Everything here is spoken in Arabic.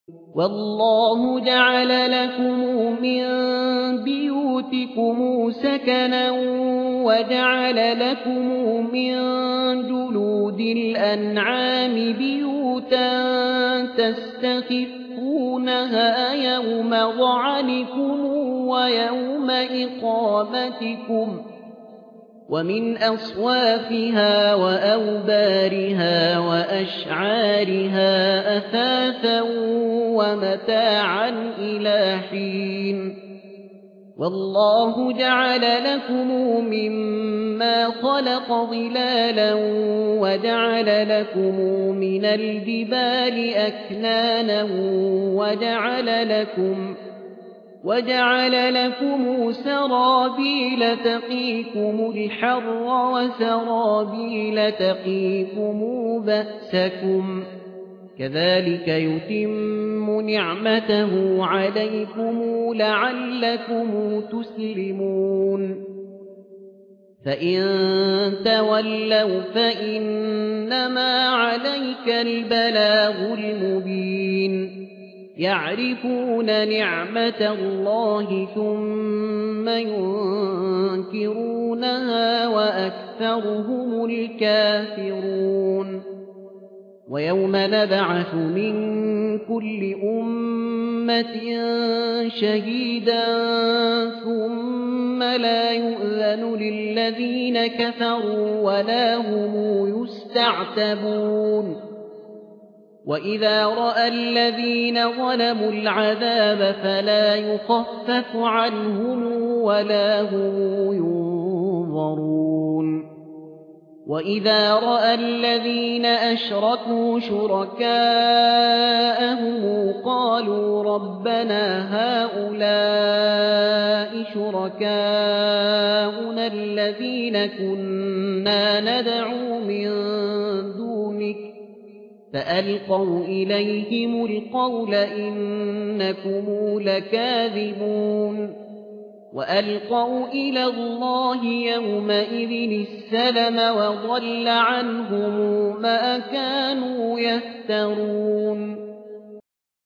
والله جعل لكم من بيوتكم سكنا وجعل لكم من جلود الأنعام بيوتا تستخفونها يوم ظعنكم ويوم إقامتكم ومن أصوافها وأوبارها وأشعارها أثاثا ومتاعا إلى حين والله جعل لكم مما خلق ظلالا وجعل لكم من الجبال أكنانا وجعل لكم سرابيل تقيكم الحر وسرابيل تقيكم بأسكم كذلك يتم نعمته عليكم لعلكم تسلمون فإن تولوا فإنما عليك البلاغ المبين يعرفون نعمة الله ثم ينكرونها وأكثرهم الكافرون ويوم نبعث من كل أمة شهيدا ثم لا يؤذن للذين كفروا ولا هم يستعتبون وإذا رأى الذين ظلموا العذاب فلا يخفف عنهم ولا هم ينظرون وإذا رأى الذين أشركوا شركاءهم قالوا ربنا هؤلاء شركاؤنا الذين كنا ندعو من دونك فألقوا إليهم القول إنكم لكاذبون وألقوا إلى الله يومئذ السلم وضل عنهم ما كانوا يفترون